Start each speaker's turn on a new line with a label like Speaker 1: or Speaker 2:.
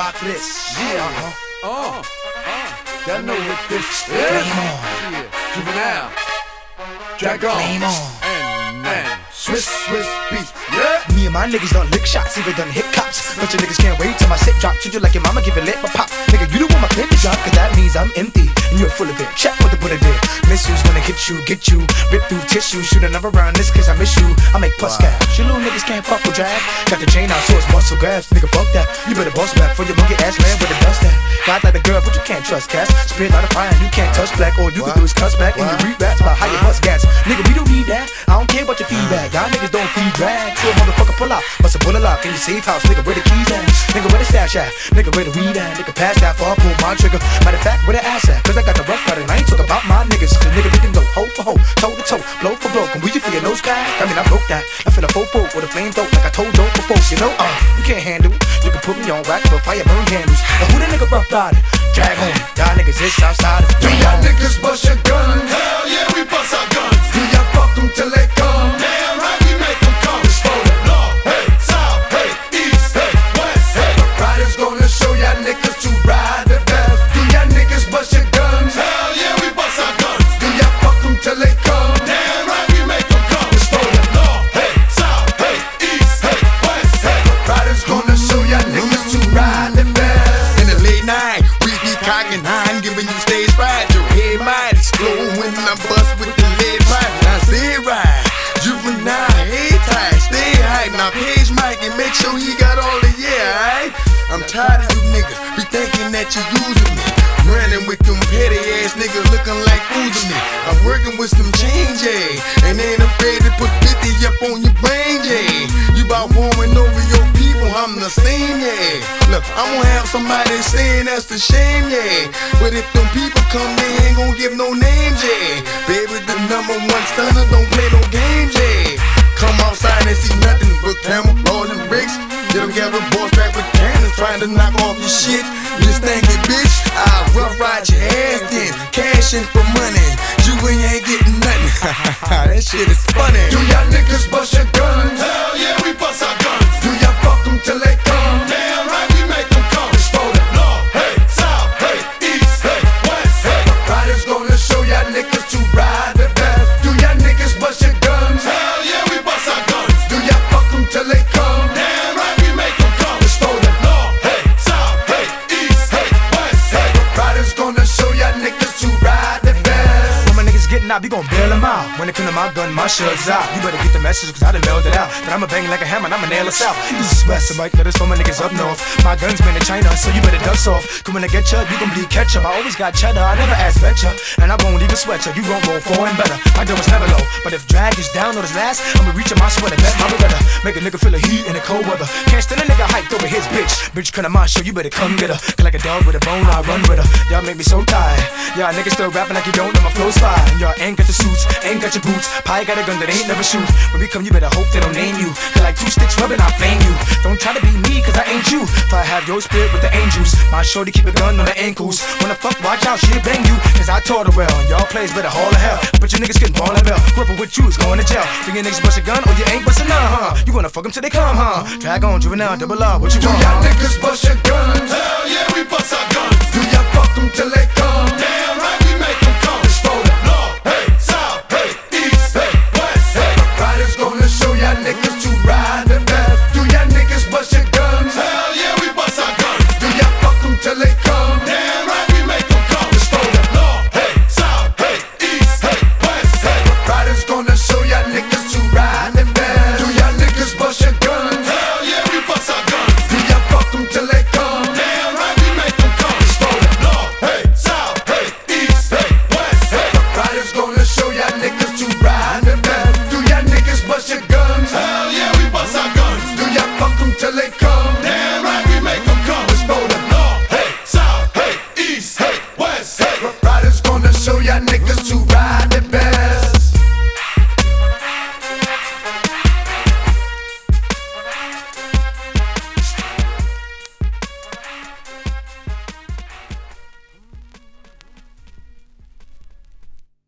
Speaker 1: rock this. Yeah. Y'all know what this is. Flame on. Juvenile. Dragon. And Swiss beats. Yeah. Me and my niggas done lick shots, even done hit cops. But your niggas can't wait till my set drop. Treat you like your mama, give it lit, but pop. Nigga, you don't want my clip to drop, cause that means I'm empty and you're full of it. Check what the Buddha did. Missiles gonna hit you, get you. Rip through tissue, shoot another round this cause I miss you. I make plus cash. You little niggas can't fuck with drag. Got the chain out so it's muscle grabs. Nigga, fuck that. You better boss back for your monkey ass land with the dust at. God like a girl, but you can't trust cats. Spit out of fire, you can't touch black. All you can do is cuss back and you read raps about how you bust gas. Nigga, we don't need that. I don't care about your feedback. Y'all niggas don't feed drag. So a motherfucker pull out, bust a bullet lock in your safe house. Nigga, where the keys at? Nigga, where the stash at? Nigga, where the weed at? Nigga, pass that for I pull my trigger. Matter of fact, where the ass at? Cause I got the rough cut and I ain't talking about my niggas. The nigga, we can go hoe for hoe, toe to toe, blow for blow. Can we just feel your nose crack? I mean, I broke that. I feel a fofo with a flame throat like I told Joe before. You know, you can't handle. You can put me on rack for fire burn candles. But who the nigga rough got it? Drag home. Y'all niggas is outside.
Speaker 2: Do y'all niggas bust your guns? Hell yeah, we bust our guns. Do y'all fuck them till they come? Damn right, we make them come. It's for the north, hey, south, hey, east, hey, west, hey. Riders gonna show y'all niggas to ride the best. Do y'all niggas bust your guns? Hell yeah, we bust our guns. Do y'all fuck them till they come? Damn right, we make them come. It's for the north, hey, south, hey, east, hey, west, hey. Riders gonna show y'all niggas to ride the best.
Speaker 3: In the late night, we be cocking nine, giving you stage fright. Your head might explode when I bust with the lead pipe. I say it right, Juvenile, head tight, stay hype. Now page Mike and make sure he got all the alright? I'm tired of you niggas, be thinking that you using me. Running with them petty ass niggas looking like oozing me. I'm working with some change, yeah, and ain't afraid to put 50 up on your brain, yeah. You bout warming over your people, I'm the same, yeah. Look, I'm gonna have somebody saying that's the shame, yeah. But if them people come, they ain't gonna give no names, yeah. Baby, the #1 stunner don't play no games, yeah. Come outside and see nothing but camera balls and bricks. Get together, boys strapped with cannons, trying to knock off your shit. You stinky bitch, I'll rough ride your ass then. Cash in for money, you ain't getting nothing. That shit is funny.
Speaker 2: Do y'all niggas bust your guns? Hell yeah, we bust our guns. Do y'all fuck them till they come? Damn right, we make them come. It's for the north, hey, south, hey, east, hey, west, hey. Riders gonna show y'all niggas to ride the best. Do y'all niggas bust your guns? Hell yeah, we bust our guns. Do y'all fuck them till they come? Damn right, we make them come. It's for the north, hey, south, hey, east, hey, west, hey. Riders gonna show y'all niggas to ride the best.
Speaker 1: When my niggas getting out, we gon' bail them out. When it come to my gun, my shirt's out. You better get the message, cause I done mailed it out. That I'ma bang like a hammer and I'ma nail us out. East, west, and right, let us for my niggas up north. My gun's been in China, so you better dust off. Cause when I get ya, you gon' bleed ketchup. I always got cheddar, I never ask betcha. And I won't even sweat ya, you gon' roll for and better. My gun was never low, but if drag is down or this last, I'ma reach in my sweater, bet my Beretta. Make a nigga feel the heat in the cold weather. Can't stand a nigga hyped over his bitch. Bitch, come to my show, you better come get her. Cause like a dog with a bone, I run with her. Y'all make me so tired. Y'all niggas still rapping like you don't know my flow's fire. And y'all ain't got the suits, ain't got your boots. Pie got a gun that ain't never shoot. When we come, you better hope they don't name you. Cause like 2 sticks rubbing, I flame you. Don't try to be me, cause I ain't you. If I have your spirit with the angels, my shorty keep a gun on the ankles. When I fuck, watch out, she'll bang you. Cause I taught her well, and y'all plays better haul of hell. But you niggas getting ball and bell. Gripping with you is going to jail. Think your niggas bust a gun or you ain't bustin' none, huh? You wanna fuck them till they come, huh? Drag on, Juvenile, double R, what you
Speaker 2: Do
Speaker 1: want?
Speaker 2: y'all niggas bust your guns? Hell yeah, we bust our guns. Do y'all fuck them till they come?